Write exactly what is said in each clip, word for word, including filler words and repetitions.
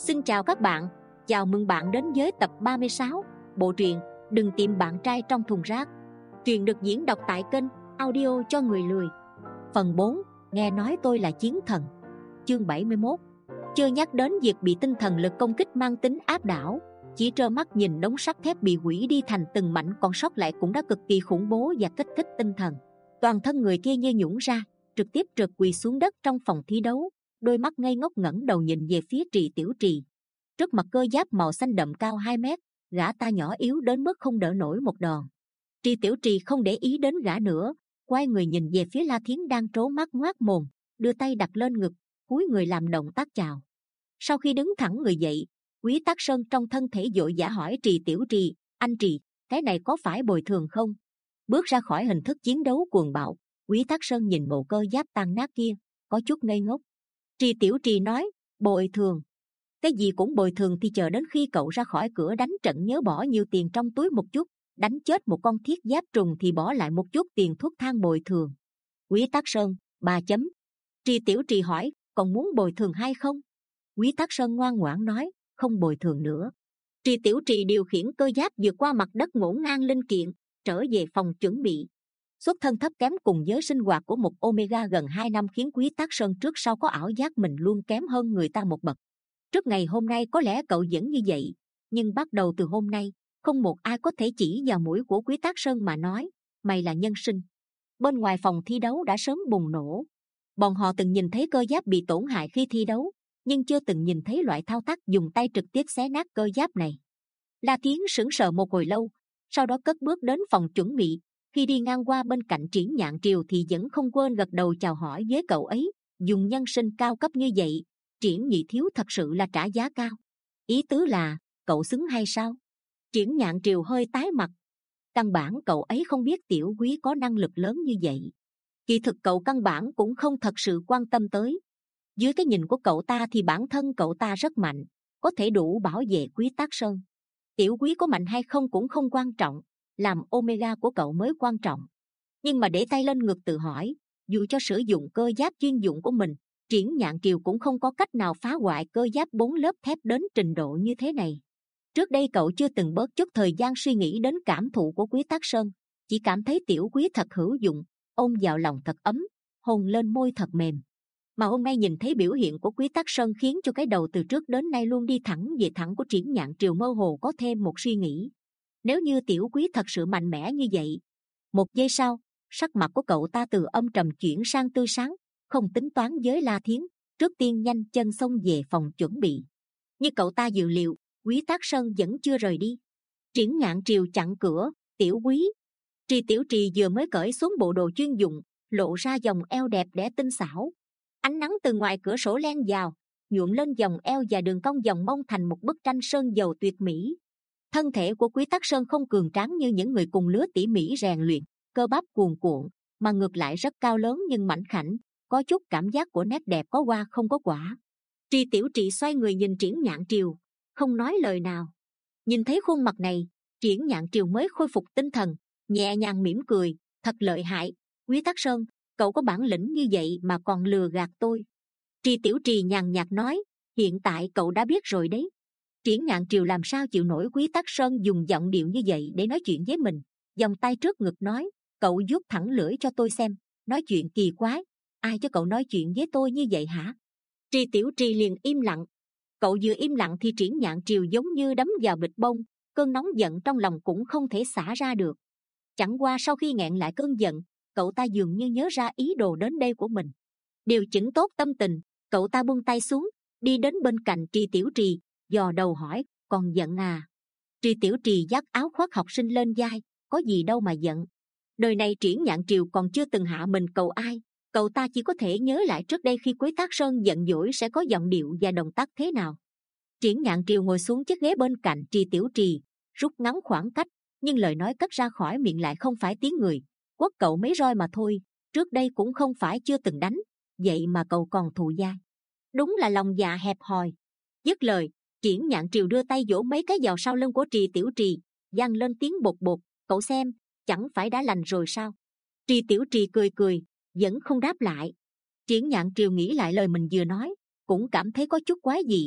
Xin chào các bạn, chào mừng bạn đến với tập ba mươi sáu, bộ truyện Đừng tìm bạn trai trong thùng rác. Truyện được diễn đọc tại kênh Audio cho người lười. Phần bốn, nghe nói tôi là chiến thần. Chương bảy mươi mốt. Chưa nhắc đến việc bị tinh thần lực công kích mang tính áp đảo, chỉ trơ mắt nhìn đống sắt thép bị hủy đi thành từng mảnh còn sót lại cũng đã cực kỳ khủng bố và kích thích tinh thần. Toàn thân người kia như nhũn ra, trực tiếp trượt quỳ xuống đất trong phòng thi đấu, đôi mắt ngây ngốc ngẩng đầu nhìn về phía Trì Tiểu Trì. Trước mặt cơ giáp màu xanh đậm cao hai mét, gã ta nhỏ yếu đến mức không đỡ nổi một đòn. Trì Tiểu Trì không để ý đến gã nữa, quay người nhìn về phía La Thiến đang trố mắt ngoác mồm, đưa tay đặt lên ngực, cúi người làm động tác chào. Sau khi đứng thẳng người dậy, Quý Tắc Sơn trong thân thể vội vã hỏi Trì Tiểu Trì: "Anh Trì, cái này có phải bồi thường không?" Bước ra khỏi hình thức chiến đấu cuồng bạo, Quý Tắc Sơn nhìn bộ cơ giáp tan nát kia, có chút ngây ngốc. Trì Tiểu Trì nói: "Bồi thường? Cái gì cũng bồi thường thì chờ đến khi cậu ra khỏi cửa đánh trận nhớ bỏ nhiều tiền trong túi một chút, đánh chết một con thiết giáp trùng thì bỏ lại một chút tiền thuốc thang bồi thường." Quý Tắc Sơn: ba chấm. Trì Tiểu Trì hỏi: "Còn muốn bồi thường hay không?" Quý Tắc Sơn ngoan ngoãn nói: "Không bồi thường nữa." Trì Tiểu Trì điều khiển cơ giáp vượt qua mặt đất ngổn ngang linh kiện, trở về phòng chuẩn bị. Xuất thân thấp kém cùng với sinh hoạt của một Omega gần hai năm khiến Quý Tắc Sơn trước sau có ảo giác mình luôn kém hơn người ta một bậc. Trước ngày hôm nay có lẽ cậu vẫn như vậy, nhưng bắt đầu từ hôm nay, không một ai có thể chỉ vào mũi của Quý Tắc Sơn mà nói: "Mày là nhân sinh." Bên ngoài phòng thi đấu đã sớm bùng nổ. Bọn họ từng nhìn thấy cơ giáp bị tổn hại khi thi đấu, nhưng chưa từng nhìn thấy loại thao tác dùng tay trực tiếp xé nát cơ giáp này. La Thiến sững sờ một hồi lâu, sau đó cất bước đến phòng chuẩn bị. Khi đi ngang qua bên cạnh Triển Nhạn Triều thì vẫn không quên gật đầu chào hỏi với cậu ấy. Dùng nhân sinh cao cấp như vậy, Triển nhị thiếu thật sự là trả giá cao. Ý tứ là cậu xứng hay sao? Triển Nhạn Triều hơi tái mặt. Căn bản cậu ấy không biết Tiểu Quý có năng lực lớn như vậy. Kỳ thực cậu căn bản cũng không thật sự quan tâm tới. Dưới cái nhìn của cậu ta thì bản thân cậu ta rất mạnh, có thể đủ bảo vệ Quý Tắc Sơn. Tiểu Quý có mạnh hay không cũng không quan trọng, làm Omega của cậu mới quan trọng. Nhưng mà để tay lên ngực tự hỏi, dù cho sử dụng cơ giáp chuyên dụng của mình, Triển Nhạn Triều cũng không có cách nào phá hoại cơ giáp bốn lớp thép đến trình độ như thế này. Trước đây cậu chưa từng bớt chút thời gian suy nghĩ đến cảm thụ của Quý Tắc Sơn, chỉ cảm thấy Tiểu Quý thật hữu dụng, ôm vào lòng thật ấm, hôn lên môi thật mềm. Mà hôm nay nhìn thấy biểu hiện của Quý Tắc Sơn khiến cho cái đầu từ trước đến nay luôn đi thẳng về thẳng của Triển Nhạn Triều mơ hồ có thêm một suy nghĩ. Nếu như Tiểu Quý thật sự mạnh mẽ như vậy. Một giây sau, sắc mặt của cậu ta từ âm trầm chuyển sang tươi sáng, không tính toán với La Thiến, trước tiên nhanh chân xông về phòng chuẩn bị. Như cậu ta dự liệu, Quý Tắc Sơn vẫn chưa rời đi. Triển Nhạn Triều chặn cửa: "Tiểu Quý." Trì Tiểu Trì vừa mới cởi xuống bộ đồ chuyên dụng, lộ ra vòng eo đẹp đẽ tinh xảo. Ánh nắng từ ngoài cửa sổ len vào, nhuộm lên vòng eo và đường cong vòng mông thành một bức tranh sơn dầu tuyệt mỹ. Thân thể của Quý Tắc Sơn không cường tráng như những người cùng lứa tỉ mỉ rèn luyện, cơ bắp cuồn cuộn, mà ngược lại rất cao lớn nhưng mảnh khảnh, có chút cảm giác của nét đẹp có hoa không có quả. Trì Tiểu Trì xoay người nhìn Triển Nhạn Triều, không nói lời nào. Nhìn thấy khuôn mặt này, Triển Nhạn Triều mới khôi phục tinh thần, nhẹ nhàng mỉm cười: "Thật lợi hại, Quý Tắc Sơn, cậu có bản lĩnh như vậy mà còn lừa gạt tôi." Trì Tiểu Trì nhàn nhạt nói: "Hiện tại cậu đã biết rồi đấy." Triển Nhạn Triều làm sao chịu nổi Quý Tắc Sơn dùng giọng điệu như vậy để nói chuyện với mình, vòng tay trước ngực nói: "Cậu vuốt thẳng lưỡi cho tôi xem, nói chuyện kỳ quái, ai cho cậu nói chuyện với tôi như vậy hả?" Trì Tiểu Trì liền im lặng. Cậu vừa im lặng thì Triển Nhạn Triều giống như đấm vào bịch bông, cơn nóng giận trong lòng cũng không thể xả ra được. Chẳng qua sau khi nghẹn lại cơn giận, cậu ta dường như nhớ ra ý đồ đến đây của mình. Điều chỉnh tốt tâm tình, cậu ta buông tay xuống, đi đến bên cạnh Trì Tiểu Trì, dò đầu hỏi: "Còn giận à?" Trì Tiểu Trì vác áo khoác học sinh lên vai: "Có gì đâu mà giận." Đời này Triển Nhạn Triều còn chưa từng hạ mình cầu ai, cậu ta chỉ có thể nhớ lại trước đây khi Quý Tắc Sơn giận dỗi sẽ có giọng điệu và động tác thế nào. Triển Nhạn Triều ngồi xuống chiếc ghế bên cạnh Trì Tiểu Trì, rút ngắn khoảng cách, nhưng lời nói cất ra khỏi miệng lại không phải tiếng người: "Quất cậu mấy roi mà thôi, trước đây cũng không phải chưa từng đánh, vậy mà cậu còn thù dai. Đúng là lòng dạ hẹp hòi." Dứt lời, Triển Nhạn Triều đưa tay vỗ mấy cái vào sau lưng của Trì Tiểu Trì, vang lên tiếng bột bột: "Cậu xem, chẳng phải đã lành rồi sao?" Trì Tiểu Trì cười cười, vẫn không đáp lại. Triển Nhạn Triều nghĩ lại lời mình vừa nói, cũng cảm thấy có chút quái dị.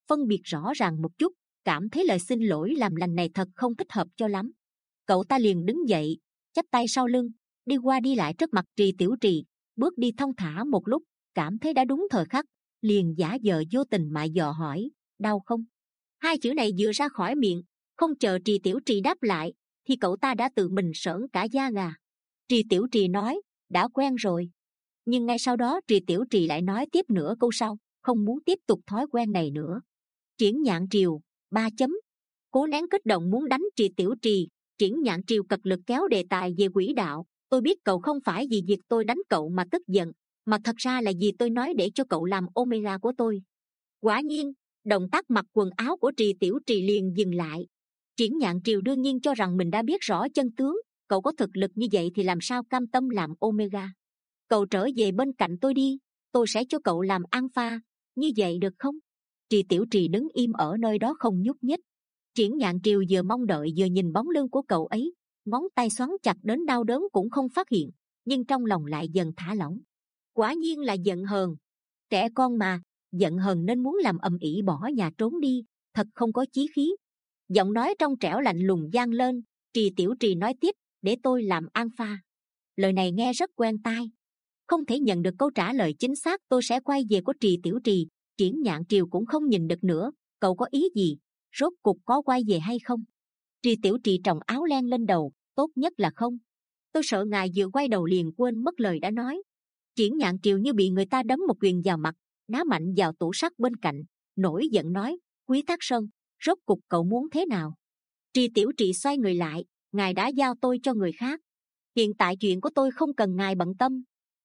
phân biệt rõ ràng một chút, cảm thấy lời xin lỗi làm lành này thật không thích hợp cho lắm. Cậu ta liền đứng dậy, chắp tay sau lưng, đi qua đi lại trước mặt Trì Tiểu Trì, bước đi thong thả một lúc, cảm thấy đã đúng thời khắc, liền giả vờ vô tình mà dò hỏi, đau không? Hai chữ này vừa ra khỏi miệng, không chờ Trì Tiểu Trì đáp lại, thì cậu ta đã tự mình sởn cả da gà. Trì Tiểu Trì nói, đã quen rồi. Nhưng ngay sau đó Trì Tiểu Trì lại nói tiếp nửa câu sau, không muốn tiếp tục thói quen này nữa. Triển Nhạn Triều, ba chấm. Cố nén kích động muốn đánh Trì Tiểu Trì, Triển Nhạn Triều cật lực kéo đề tài về quỹ đạo. Tôi biết cậu không phải vì việc tôi đánh cậu mà tức giận, mà thật ra là vì tôi nói để cho cậu làm Omega của tôi. Quả nhiên, động tác mặc quần áo của Trì Tiểu Trì liền dừng lại. Triển Nhạn Triều đương nhiên cho rằng mình đã biết rõ chân tướng, cậu có thực lực như vậy thì làm sao cam tâm làm Omega. Cậu trở về bên cạnh tôi đi, tôi sẽ cho cậu làm Alpha, như vậy được không? Trì Tiểu Trì đứng im ở nơi đó không nhúc nhích. Triển Nhạn Triều vừa mong đợi vừa nhìn bóng lưng của cậu ấy, ngón tay xoắn chặt đến đau đớn cũng không phát hiện, nhưng trong lòng lại dần thả lỏng. Quả nhiên là giận hờn. Trẻ con mà, giận hờn nên muốn làm ầm ĩ bỏ nhà trốn đi, thật không có chí khí. Giọng nói trong trẻo lạnh lùng vang lên. Trì Tiểu Trì nói tiếp, để tôi làm Alpha. Lời này nghe rất quen tai. Không thể nhận được câu trả lời chính xác, tôi sẽ quay về của Trì Tiểu Trì. Triển Nhạn Triều cũng không nhìn được nữa. Cậu có ý gì? Rốt cục có quay về hay không? Trì Tiểu Trì tròng áo len lên đầu, tốt nhất là không. Tôi sợ ngài vừa quay đầu liền quên mất lời đã nói. Triển Nhạn Triều như bị người ta đấm một quyền vào mặt, đá mạnh vào tủ sắt bên cạnh, nổi giận nói, Quý Thác Sơn, rốt cục cậu muốn thế nào? Trì Tiểu Trì xoay người lại, ngài đã giao tôi cho người khác, hiện tại chuyện của tôi không cần ngài bận tâm.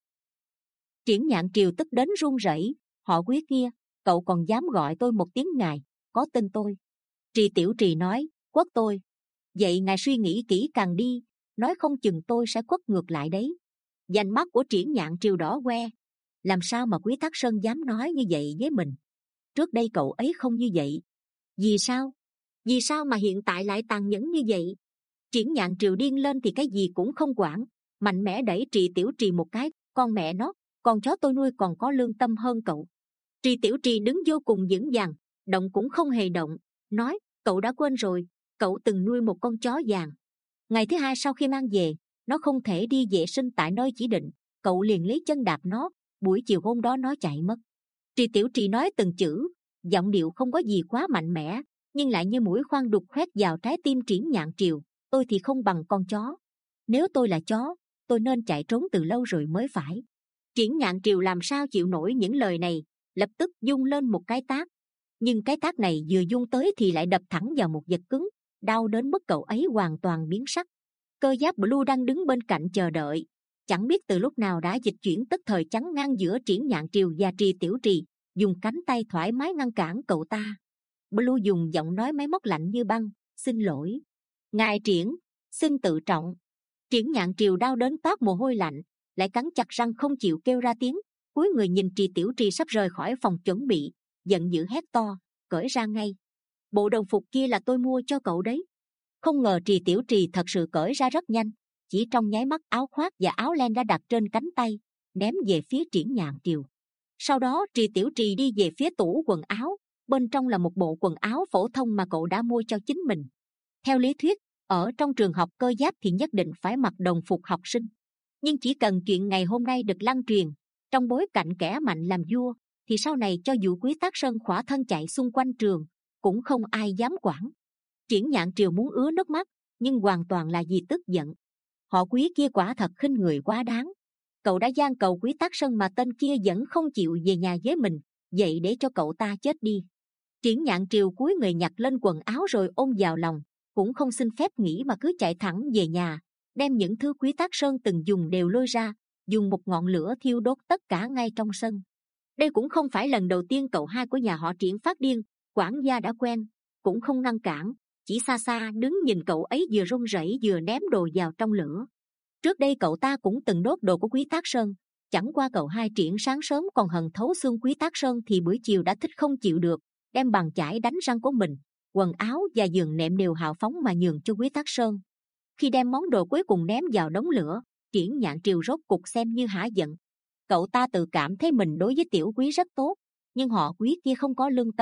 Triển Nhạn Triều tức đến run rẩy, họ Quý kia, cậu còn dám gọi tôi một tiếng ngài, có tin tôi? Trì Tiểu Trì nói, quất tôi. Vậy ngài suy nghĩ kỹ càng đi, nói không chừng tôi sẽ quất ngược lại đấy. Vành mắt của Triển Nhạn Triều đỏ que. Làm sao mà Quý Thác Sơn dám nói như vậy với mình? Trước đây cậu ấy không như vậy. Vì sao? Vì sao mà hiện tại lại tàn nhẫn như vậy? Triển Nhạn Triều điên lên thì cái gì cũng không quản, mạnh mẽ đẩy Trì Tiểu Trì một cái, con mẹ nó, con chó tôi nuôi còn có lương tâm hơn cậu. Trì Tiểu Trì đứng vô cùng vững vàng, động cũng không hề động, nói, cậu đã quên rồi, cậu từng nuôi một con chó vàng. Ngày thứ hai sau khi mang về, nó không thể đi vệ sinh tại nơi chỉ định, cậu liền lấy chân đạp nó, buổi chiều hôm đó nó chạy mất. Trì Tiểu Trì nói từng chữ, giọng điệu không có gì quá mạnh mẽ, nhưng lại như mũi khoan đục khoét vào trái tim Triển Nhạn Triều. Tôi thì không bằng con chó. Nếu tôi là chó, tôi nên chạy trốn từ lâu rồi mới phải. Triển Nhạn Triều làm sao chịu nổi những lời này, lập tức dung lên một cái tát. Nhưng cái tát này vừa dung tới thì lại đập thẳng vào một vật cứng, đau đến mức cậu ấy hoàn toàn biến sắc. Cơ giáp Blue đang đứng bên cạnh chờ đợi, chẳng biết từ lúc nào đã dịch chuyển tức thời chắn ngang giữa Triển Nhạn Triều và Trì Tiểu Trì, dùng cánh tay thoải mái ngăn cản cậu ta. Blue dùng giọng nói máy móc lạnh như băng, xin lỗi. Ngài Triển, xin tự trọng. Triển Nhạn Triều đau đến toát mồ hôi lạnh, lại cắn chặt răng không chịu kêu ra tiếng, cúi người nhìn Trì Tiểu Trì sắp rời khỏi phòng chuẩn bị, giận dữ hét to, cởi ra ngay. Bộ đồng phục kia là tôi mua cho cậu đấy. Không ngờ Trì Tiểu Trì thật sự cởi ra rất nhanh, chỉ trong nháy mắt áo khoác và áo len đã đặt trên cánh tay, ném về phía Triển Nhạn Triều. Sau đó Trì Tiểu Trì đi về phía tủ quần áo, bên trong là một bộ quần áo phổ thông mà cậu đã mua cho chính mình. Theo lý thuyết, ở trong trường học cơ giáp thì nhất định phải mặc đồng phục học sinh, nhưng chỉ cần chuyện ngày hôm nay được lan truyền, trong bối cảnh kẻ mạnh làm vua, thì sau này cho dù Quý Thác Sơn khỏa thân chạy xung quanh trường, cũng không ai dám quản. Triển Nhạn Triều muốn ứa nước mắt, nhưng hoàn toàn là vì tức giận. Họ Quý kia quả thật khinh người quá đáng. Cậu đã gian cầu Quý Thác Sơn mà tên kia vẫn không chịu về nhà với mình, vậy để cho cậu ta chết đi. Triển Nhạn Triều cúi người nhặt lên quần áo rồi ôm vào lòng, cũng không xin phép nghỉ mà cứ chạy thẳng về nhà, đem những thứ Quý Thác Sơn từng dùng đều lôi ra, dùng một ngọn lửa thiêu đốt tất cả ngay trong sân. Đây cũng không phải lần đầu tiên cậu hai của nhà họ Triển phát điên, quản gia đã quen, cũng không ngăn cản, chỉ xa xa đứng nhìn cậu ấy vừa run rẩy vừa ném đồ vào trong lửa. Trước đây cậu ta cũng từng đốt đồ của Quý Thác Sơn, chẳng qua cậu hai Triển sáng sớm còn hận thấu xương Quý Thác Sơn thì buổi chiều đã thích không chịu được, đem bàn chải đánh răng của mình, quần áo và giường nệm đều hào phóng mà nhường cho Quý Thác Sơn. Khi đem món đồ cuối cùng ném vào đống lửa, Triển Nhạn Triều rốt cục xem như hả giận. Cậu ta tự cảm thấy mình đối với Tiểu Quý rất tốt, nhưng họ Quý kia không có lương tâm,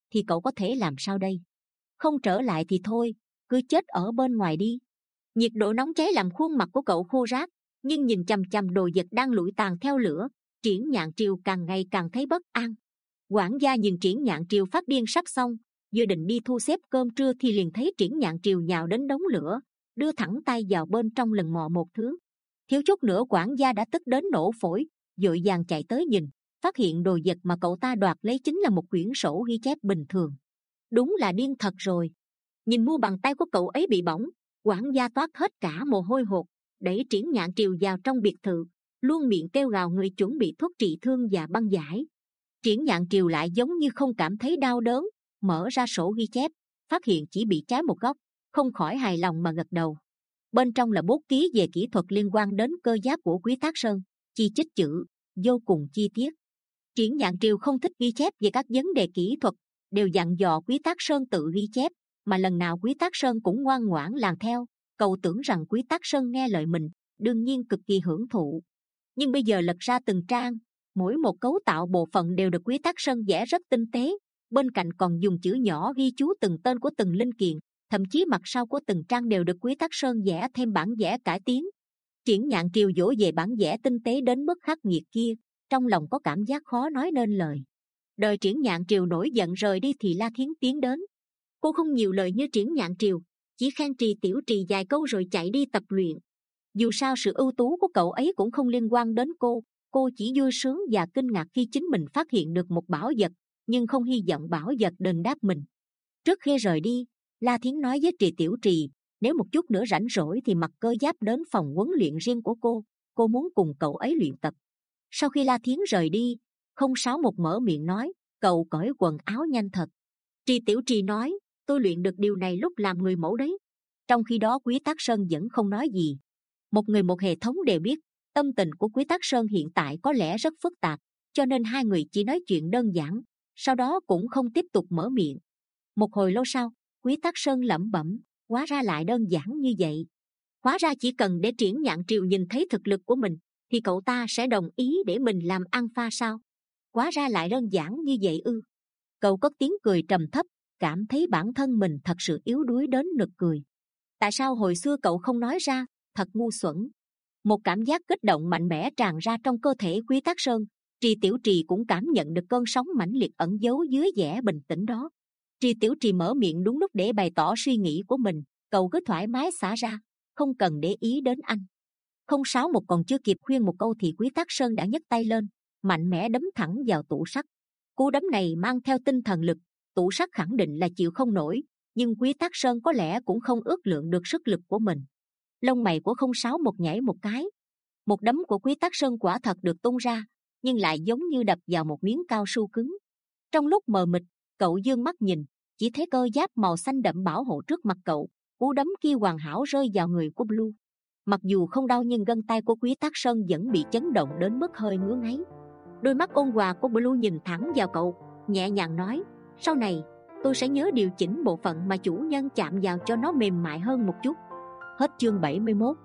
thì cậu có thể làm sao đây? Không trở lại thì thôi, cứ chết ở bên ngoài đi. Nhiệt độ nóng cháy làm khuôn mặt của cậu khô ráp, nhưng nhìn chằm chằm đồ vật đang lụi tàn theo lửa, Triển Nhạn Triều càng ngày càng thấy bất an. Quản gia nhìn Triển Nhạn Triều phát điên sắp xong, vừa định đi thu xếp cơm trưa thì liền thấy Triển Nhạn Triều nhào đến đống lửa, đưa thẳng tay vào bên trong lần mò một thứ. Thiếu chút nữa quản gia đã tức đến nổ phổi, vội vàng chạy tới nhìn, phát hiện đồ vật mà cậu ta đoạt lấy chính là một quyển sổ ghi chép bình thường. Đúng là điên thật rồi. Nhìn mu bàn tay của cậu ấy bị bỏng, quản gia toát hết cả mồ hôi hột, đẩy Triển Nhạn Triều vào trong biệt thự, luôn miệng kêu gào người chuẩn bị thuốc trị thương và băng giải. Triển Nhạn Triều lại giống như không cảm thấy đau đớn, mở ra sổ ghi chép, phát hiện chỉ bị trái một góc, không khỏi hài lòng mà gật đầu. Bên trong là bút ký về kỹ thuật liên quan đến cơ giáp của Quý Tác Sơn, chi chít chữ vô cùng chi tiết. Triển Nhạn Triều không thích ghi chép về các vấn đề kỹ thuật, đều dặn dò Quý Tác Sơn tự ghi chép, mà lần nào Quý Tác Sơn cũng ngoan ngoãn làm theo. Cậu tưởng rằng Quý Tác Sơn nghe lời mình, đương nhiên cực kỳ hưởng thụ. Nhưng bây giờ lật ra từng trang, mỗi một cấu tạo bộ phận đều được Quý Tác Sơn vẽ rất tinh tế, bên cạnh còn dùng chữ nhỏ ghi chú từng tên của từng linh kiện, thậm chí mặt sau của từng trang đều được Quý Tác Sơn vẽ thêm bản vẽ cải tiến. Triển Nhạn Triều dỗ về bản vẽ tinh tế đến mức khắc nghiệt kia, trong lòng có cảm giác khó nói nên lời. Đợi Triển Nhạn Triều nổi giận rời đi thì La Thiến tiến đến. Cô không nhiều lời như Triển Nhạn Triều, chỉ khen Trì Tiểu Trì vài câu rồi chạy đi tập luyện. Dù sao sự ưu tú của cậu ấy cũng không liên quan đến cô, cô chỉ vui sướng và kinh ngạc khi chính mình phát hiện được một bảo vật, nhưng không hy vọng bảo vật đền đáp mình. Trước khi rời đi, La Thiến nói với Trì Tiểu Trì, nếu một chút nữa rảnh rỗi thì mặc cơ giáp đến phòng huấn luyện riêng của cô, cô muốn cùng cậu ấy luyện tập. Sau khi La Thiến rời đi, không sáu một mở miệng nói, cậu cởi quần áo nhanh thật. Trì Tiểu Trì nói, tôi luyện được điều này lúc làm người mẫu đấy. Trong khi đó Quý Tác Sơn vẫn không nói gì. Một người một hệ thống đều biết, tâm tình của Quý Tác Sơn hiện tại có lẽ rất phức tạp, cho nên hai người chỉ nói chuyện đơn giản, sau đó cũng không tiếp tục mở miệng. Một hồi lâu sau, Quý Tác Sơn lẩm bẩm, hóa ra lại đơn giản như vậy. Hóa ra chỉ cần để Triển Nhạn Triều nhìn thấy thực lực của mình, thì cậu ta sẽ đồng ý để mình làm ăn pha sao? Hóa ra lại đơn giản như vậy ư? Cậu cất tiếng cười trầm thấp, cảm thấy bản thân mình thật sự yếu đuối đến nực cười. Tại sao hồi xưa cậu không nói ra? Thật ngu xuẩn. Một cảm giác kích động mạnh mẽ tràn ra trong cơ thể Quý Tác Sơn. Trì Tiểu Trì cũng cảm nhận được cơn sóng mãnh liệt ẩn giấu dưới vẻ bình tĩnh đó. Trì Tiểu Trì mở miệng đúng lúc để bày tỏ suy nghĩ của mình, cậu cứ thoải mái xả ra, không cần để ý đến anh. Không sáu một còn chưa kịp khuyên một câu thì Quý Tác Sơn đã nhấc tay lên, mạnh mẽ đấm thẳng vào tủ sắt. Cú đấm này mang theo tinh thần lực, tủ sắt khẳng định là chịu không nổi, nhưng Quý Tác Sơn có lẽ cũng không ước lượng được sức lực của mình. Lông mày của không sáu một nhảy một cái. Một đấm của Quý Tác Sơn quả thật được tung ra, nhưng lại giống như đập vào một miếng cao su cứng. Trong lúc mờ mịt, cậu dương mắt nhìn, chỉ thấy cơ giáp màu xanh đậm bảo hộ trước mặt cậu. Cú đấm kia hoàn hảo rơi vào người của Blue. Mặc dù không đau nhưng gân tay của Quý Tác Sơn vẫn bị chấn động đến mức hơi ngứa ngáy. Đôi mắt ôn hòa của Blue nhìn thẳng vào cậu, nhẹ nhàng nói, sau này tôi sẽ nhớ điều chỉnh bộ phận mà chủ nhân chạm vào cho nó mềm mại hơn một chút. Hết chương bảy mươi mốt.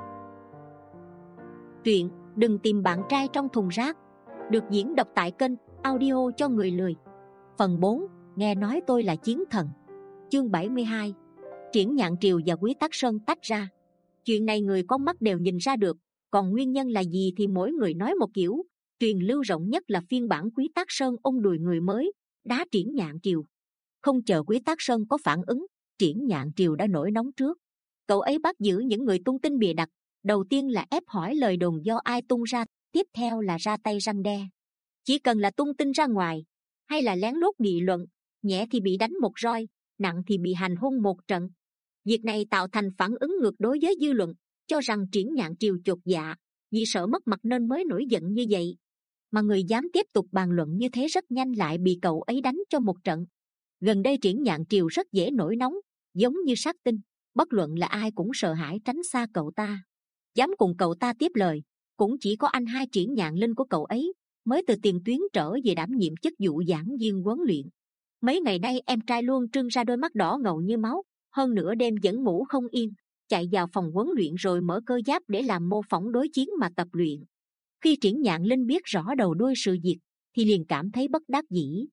Truyện Đừng Tìm Bạn Trai Trong Thùng Rác được diễn đọc tại kênh Audio Cho Người Lười. Phần bốn. Nghe nói tôi là chiến thần. Chương bảy mươi hai. Triển Nhạn Triều và Quý Tác Sơn tách ra. Chuyện này người có mắt đều nhìn ra được, còn nguyên nhân là gì thì mỗi người nói một kiểu. Truyền lưu rộng nhất là phiên bản Quý Tác Sơn ôm đùi người mới, đá Triển Nhạn Triều. Không chờ Quý Tác Sơn có phản ứng, Triển Nhạn Triều đã nổi nóng trước. Cậu ấy bắt giữ những người tung tin bịa đặt, đầu tiên là ép hỏi lời đồn do ai tung ra, tiếp theo là ra tay răn đe. Chỉ cần là tung tin ra ngoài, hay là lén lút nghị luận, nhẹ thì bị đánh một roi, nặng thì bị hành hung một trận. Việc này tạo thành phản ứng ngược đối với dư luận, cho rằng Triển Nhạn Triều chột dạ, vì sợ mất mặt nên mới nổi giận như vậy. Mà người dám tiếp tục bàn luận như thế rất nhanh lại bị cậu ấy đánh cho một trận. Gần đây Triển Nhạn Triều rất dễ nổi nóng, giống như sát tinh, bất luận là ai cũng sợ hãi tránh xa cậu ta. Dám cùng cậu ta tiếp lời, cũng chỉ có anh hai Triển Nhạn Linh của cậu ấy, mới từ tiền tuyến trở về đảm nhiệm chức vụ giảng viên huấn luyện. Mấy ngày nay em trai luôn trưng ra đôi mắt đỏ ngầu như máu, hơn nữa đêm vẫn ngủ không yên, chạy vào phòng huấn luyện rồi mở cơ giáp để làm mô phỏng đối chiến mà tập luyện. Khi Triển Nhạn Linh biết rõ đầu đuôi sự việc thì liền cảm thấy bất đắc dĩ.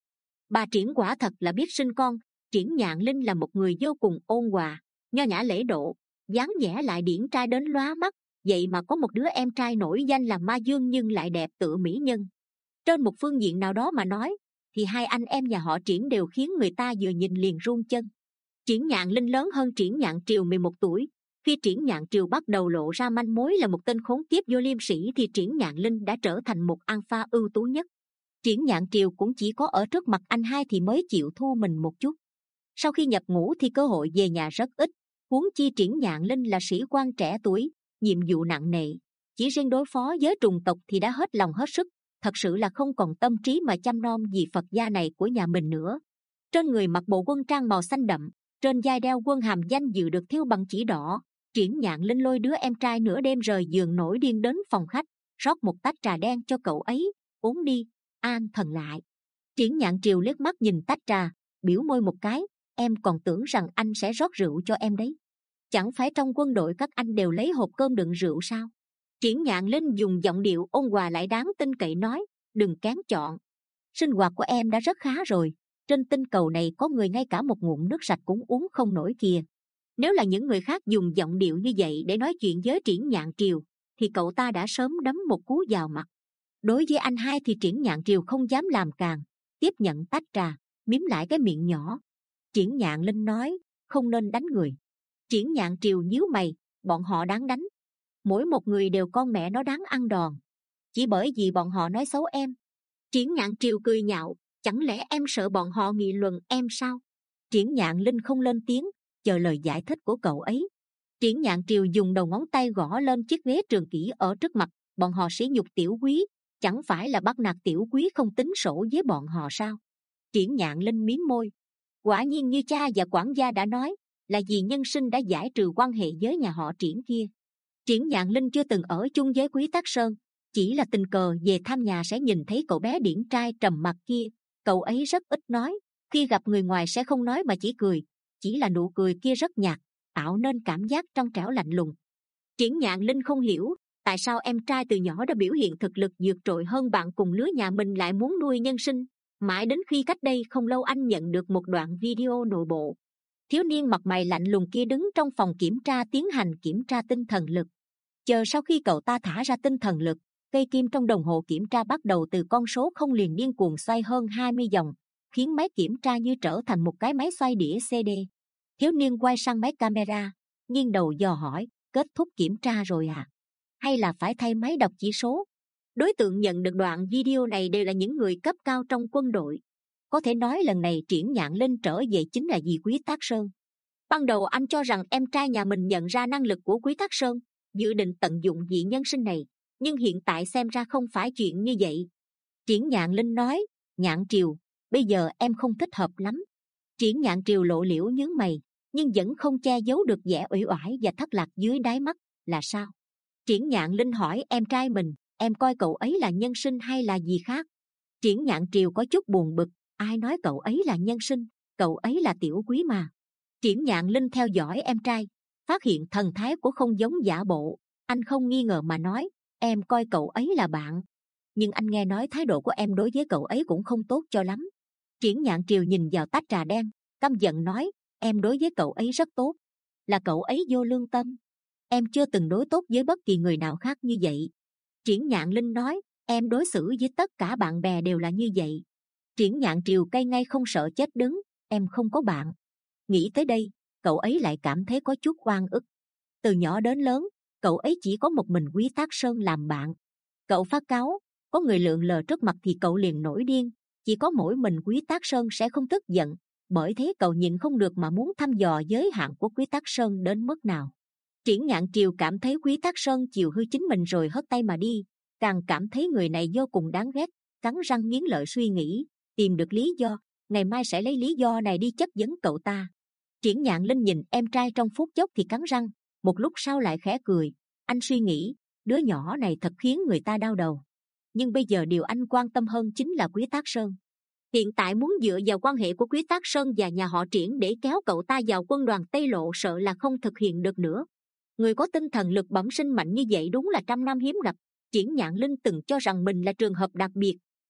Bà Triển quả thật là biết sinh con. Triển Nhạn Linh là một người vô cùng ôn hòa, nho nhã lễ độ, dáng vẻ lại điển trai đến lóa mắt. Vậy mà có một đứa em trai nổi danh là Ma Dương nhưng lại đẹp tựa mỹ nhân. Trên một phương diện nào đó mà nói, thì hai anh em nhà họ Triển đều khiến người ta vừa nhìn liền run chân. Triển Nhạn Linh lớn hơn Triển Nhạn Triều mười một tuổi. Khi Triển Nhạn Triều bắt đầu lộ ra manh mối là một tên khốn kiếp vô liêm sỉ thì Triển Nhạn Linh đã trở thành một alpha ưu tú nhất. Triển Nhạn Triều cũng chỉ có ở trước mặt anh hai thì mới chịu thu mình một chút. Sau khi nhập ngũ thì cơ hội về nhà rất ít, huống chi Triển Nhạn Linh là sĩ quan trẻ tuổi, nhiệm vụ nặng nề, chỉ riêng đối phó với trùng tộc thì đã hết lòng hết sức, thật sự là không còn tâm trí mà chăm nom vì Phật gia này của nhà mình nữa. Trên người mặc bộ quân trang màu xanh đậm, trên vai đeo quân hàm danh dự được thêu bằng chỉ đỏ. Triển Nhạn Linh lôi đứa em trai nửa đêm rời giường nổi điên đến phòng khách, rót một tách trà đen cho cậu ấy, uống đi, an thần lại. Triển Nhạn Triều liếc mắt nhìn tách trà, biểu môi một cái, em còn tưởng rằng anh sẽ rót rượu cho em đấy. Chẳng phải trong quân đội các anh đều lấy hộp cơm đựng rượu sao? Triển Nhạn Linh dùng giọng điệu ôn hòa lại đáng tin cậy nói, đừng kén chọn. Sinh hoạt của em đã rất khá rồi, trên tinh cầu này có người ngay cả một ngụm nước sạch cũng uống không nổi kìa. Nếu là những người khác dùng giọng điệu như vậy để nói chuyện với Triển Nhạn Triều, thì cậu ta đã sớm đấm một cú vào mặt. Đối với anh hai thì Triển Nhạn Triều không dám làm càng, tiếp nhận tách trà, mím lại cái miệng nhỏ. Triển Nhạn Linh nói, không nên đánh người. Triển Nhạn Triều nhíu mày, bọn họ đáng đánh. Mỗi một người đều con mẹ nó đáng ăn đòn. Chỉ bởi vì bọn họ nói xấu em. Triển Nhạn Triều cười nhạo, chẳng lẽ em sợ bọn họ nghị luận em sao? Triển Nhạn Linh không lên tiếng, chờ lời giải thích của cậu ấy. Triển Nhạn Triều dùng đầu ngón tay gõ lên chiếc ghế trường kỷ ở trước mặt, bọn họ sỉ nhục tiểu quý, chẳng phải là bắt nạt tiểu quý không tính sổ với bọn họ sao? Triển Nhạn Linh mím môi, quả nhiên như cha và quản gia đã nói, là vì nhân sinh đã giải trừ quan hệ với nhà họ Triển kia. Triển Nhạn Linh chưa từng ở chung với Quý Tắc Sơn, chỉ là tình cờ về thăm nhà sẽ nhìn thấy cậu bé điển trai trầm mặc kia. Cậu ấy rất ít nói, khi gặp người ngoài sẽ không nói mà chỉ cười, chỉ là nụ cười kia rất nhạt, tạo nên cảm giác trong trẻo lạnh lùng. Triển Nhạn Linh không hiểu tại sao em trai từ nhỏ đã biểu hiện thực lực vượt trội hơn bạn cùng lứa nhà mình lại muốn nuôi nhân sinh. Mãi đến khi cách đây không lâu anh nhận được một đoạn video nội bộ. Thiếu niên mặt mày lạnh lùng kia đứng trong phòng kiểm tra tiến hành kiểm tra tinh thần lực. Chờ sau khi cậu ta thả ra tinh thần lực, cây kim trong đồng hồ kiểm tra bắt đầu từ con số không liền điên cuồng xoay hơn hai mươi vòng, khiến máy kiểm tra như trở thành một cái máy xoay đĩa xê đê. Thiếu niên quay sang máy camera, nghiêng đầu dò hỏi, kết thúc kiểm tra rồi à? Hay là phải thay máy đọc chỉ số? Đối tượng nhận được đoạn video này đều là những người cấp cao trong quân đội. Có thể nói lần này Triển Nhạn Linh trở về chính là vì Quý Tắc Sơn. Ban đầu anh cho rằng em trai nhà mình nhận ra năng lực của Quý Tắc Sơn, dự định tận dụng vị nhân sinh này, nhưng hiện tại xem ra không phải chuyện như vậy. Triển Nhạn Linh nói, Nhạn Triều, bây giờ em không thích hợp lắm. Triển Nhạn Triều lộ liễu nhướng mày, nhưng vẫn không che giấu được vẻ uể oải và thất lạc dưới đáy mắt. Là sao? Triển Nhạn Linh hỏi em trai mình, em coi cậu ấy là nhân sinh hay là gì khác? Triển Nhạn Triều có chút buồn bực, ai nói cậu ấy là nhân sinh, cậu ấy là tiểu quý mà. Triển Nhạn Linh theo dõi em trai, phát hiện thần thái của không giống giả bộ, anh không nghi ngờ mà nói, em coi cậu ấy là bạn. Nhưng anh nghe nói thái độ của em đối với cậu ấy cũng không tốt cho lắm. Triển Nhạn Triều nhìn vào tách trà đen, căm giận nói, em đối với cậu ấy rất tốt, là cậu ấy vô lương tâm. Em chưa từng đối tốt với bất kỳ người nào khác như vậy. Triển Nhạn Linh nói, em đối xử với tất cả bạn bè đều là như vậy. Triển Nhạn Triều cay ngay không sợ chết đứng, em không có bạn. Nghĩ tới đây, cậu ấy lại cảm thấy có chút oan ức. Từ nhỏ đến lớn, cậu ấy chỉ có một mình Quý Tắc Sơn làm bạn. Cậu phát cáu, có người lượn lờ trước mặt thì cậu liền nổi điên. Chỉ có mỗi mình Quý Tắc Sơn sẽ không tức giận, bởi thế cậu nhịn không được mà muốn thăm dò giới hạn của Quý Tắc Sơn đến mức nào. Triển Nhạn Triều cảm thấy Quý Tắc Sơn chiều hư chính mình rồi hất tay mà đi, càng cảm thấy người này vô cùng đáng ghét, cắn răng nghiến lợi suy nghĩ, tìm được lý do, ngày mai sẽ lấy lý do này đi chất vấn cậu ta. Triển Nhạn Linh nhìn em trai trong phút chốc thì cắn răng, một lúc sau lại khẽ cười, anh suy nghĩ, đứa nhỏ này thật khiến người ta đau đầu. Nhưng bây giờ điều anh quan tâm hơn chính là Quý Tắc Sơn. Hiện tại muốn dựa vào quan hệ của Quý Tắc Sơn và nhà họ Triển để kéo cậu ta vào quân đoàn Tây Lộ sợ là không thực hiện được nữa. Người có tinh thần lực bẩm sinh mạnh như vậy đúng là trăm năm hiếm gặp. Triển Nhạn Linh từng cho rằng mình là trường hợp đặc biệt,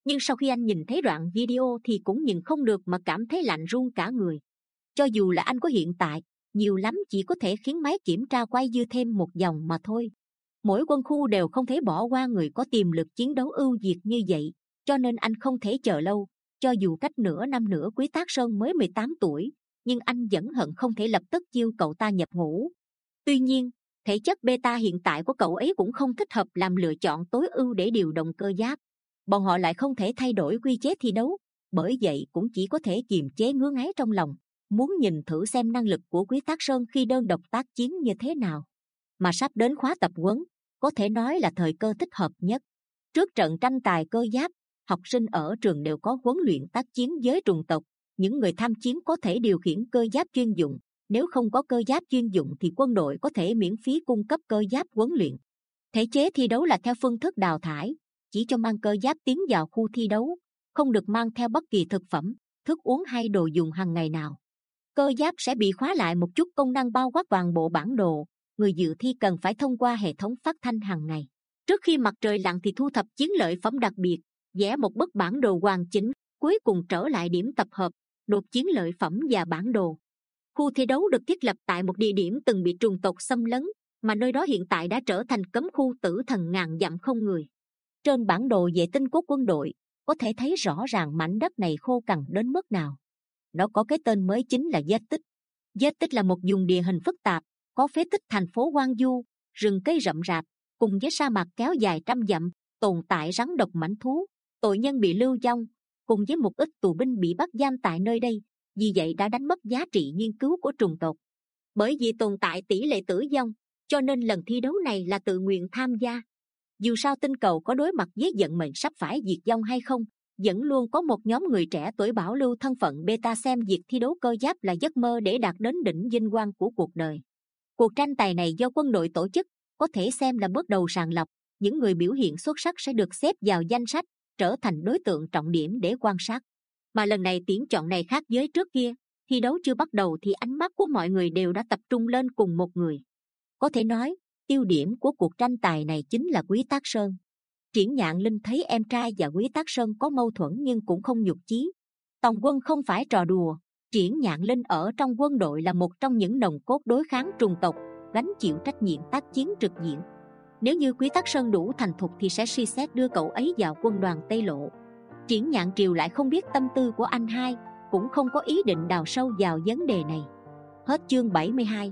Nhưng sau khi anh nhìn thấy đoạn video thì cũng nhìn không được mà cảm thấy lạnh run cả người. Cho dù là anh có hiện tại, nhiều lắm chỉ có thể khiến máy kiểm tra quay dư thêm một dòng mà thôi. Mỗi quân khu đều không thể bỏ qua người có tiềm lực chiến đấu ưu việt như vậy, cho nên anh không thể chờ lâu. Cho dù cách nửa năm nữa Quý Tác Sơn mới mười tám tuổi, nhưng anh vẫn hận không thể lập tức chiêu cậu ta nhập ngũ. Tuy nhiên, thể chất beta hiện tại của cậu ấy cũng không thích hợp làm lựa chọn tối ưu để điều động cơ giáp. Bọn họ lại không thể thay đổi quy chế thi đấu, bởi vậy cũng chỉ có thể kiềm chế ngứa ngáy trong lòng, muốn nhìn thử xem năng lực của Quý Tác Sơn khi đơn độc tác chiến như thế nào. Mà sắp đến khóa tập huấn, có thể nói là thời cơ thích hợp nhất. Trước trận tranh tài cơ giáp, học sinh ở trường đều có huấn luyện tác chiến với trùng tộc. Những người tham chiến có thể điều khiển cơ giáp chuyên dụng. Nếu không có cơ giáp chuyên dụng thì quân đội có thể miễn phí cung cấp cơ giáp huấn luyện. Thể chế thi đấu là theo phương thức đào thải, chỉ cho mang cơ giáp tiến vào khu thi đấu, không được mang theo bất kỳ thực phẩm, thức uống hay đồ dùng hàng ngày nào. Cơ giáp sẽ bị khóa lại một chút công năng bao quát toàn bộ bản đồ. Người dự thi cần phải thông qua hệ thống phát thanh hàng ngày. Trước khi mặt trời lặn thì thu thập chiến lợi phẩm đặc biệt, vẽ một bức bản đồ hoàn chỉnh, cuối cùng trở lại điểm tập hợp, nộp chiến lợi phẩm và bản đồ. Khu thi đấu được thiết lập tại một địa điểm từng bị trùng tộc xâm lấn, mà nơi đó hiện tại đã trở thành cấm khu tử thần ngàn dặm không người. Trên bản đồ vệ tinh của quân đội, có thể thấy rõ ràng mảnh đất này khô cằn đến mức nào. Nó có cái tên mới chính là Vết Tích. Vết Tích là một vùng địa hình phức tạp, có phế tích thành phố hoang du, rừng cây rậm rạp, cùng với sa mạc kéo dài trăm dặm, tồn tại rắn độc mãnh thú, tội nhân bị lưu vong, cùng với một ít tù binh bị bắt giam tại nơi đây. Vì vậy đã đánh mất giá trị nghiên cứu của trùng tộc. Bởi vì tồn tại tỷ lệ tử vong, cho nên lần thi đấu này là tự nguyện tham gia. Dù sao tinh cầu có đối mặt với vận mệnh sắp phải diệt vong hay không, vẫn luôn có một nhóm người trẻ tuổi bảo lưu thân phận beta xem việc thi đấu cơ giáp là giấc mơ để đạt đến đỉnh vinh quang của cuộc đời. Cuộc tranh tài này do quân đội tổ chức, có thể xem là bước đầu sàng lọc. Những người biểu hiện xuất sắc sẽ được xếp vào danh sách, trở thành đối tượng trọng điểm để quan sát. Mà lần này tuyển chọn này khác với trước kia, thi đấu chưa bắt đầu thì ánh mắt của mọi người đều đã tập trung lên cùng một người. Có thể nói, tiêu điểm của cuộc tranh tài này chính là Quý Tác Sơn. Triển Nhạn Linh thấy em trai và Quý Tác Sơn có mâu thuẫn nhưng cũng không nhục chí. Tòng quân không phải trò đùa. Triển Nhạn Linh ở trong quân đội là một trong những nòng cốt đối kháng trùng tộc, gánh chịu trách nhiệm tác chiến trực diện. Nếu như Quý Tác Sơn đủ thành thục thì sẽ suy xét đưa cậu ấy vào quân đoàn Tây Lộ. Triển Nhạn Triều lại không biết tâm tư của anh hai, cũng không có ý định đào sâu vào vấn đề này. Hết chương bảy mươi hai.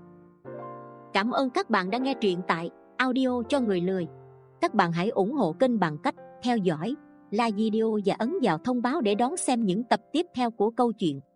Cảm ơn các bạn đã nghe truyện tại Audio cho người lười. Các bạn hãy ủng hộ kênh bằng cách theo dõi, like video và ấn vào thông báo để đón xem những tập tiếp theo của câu chuyện.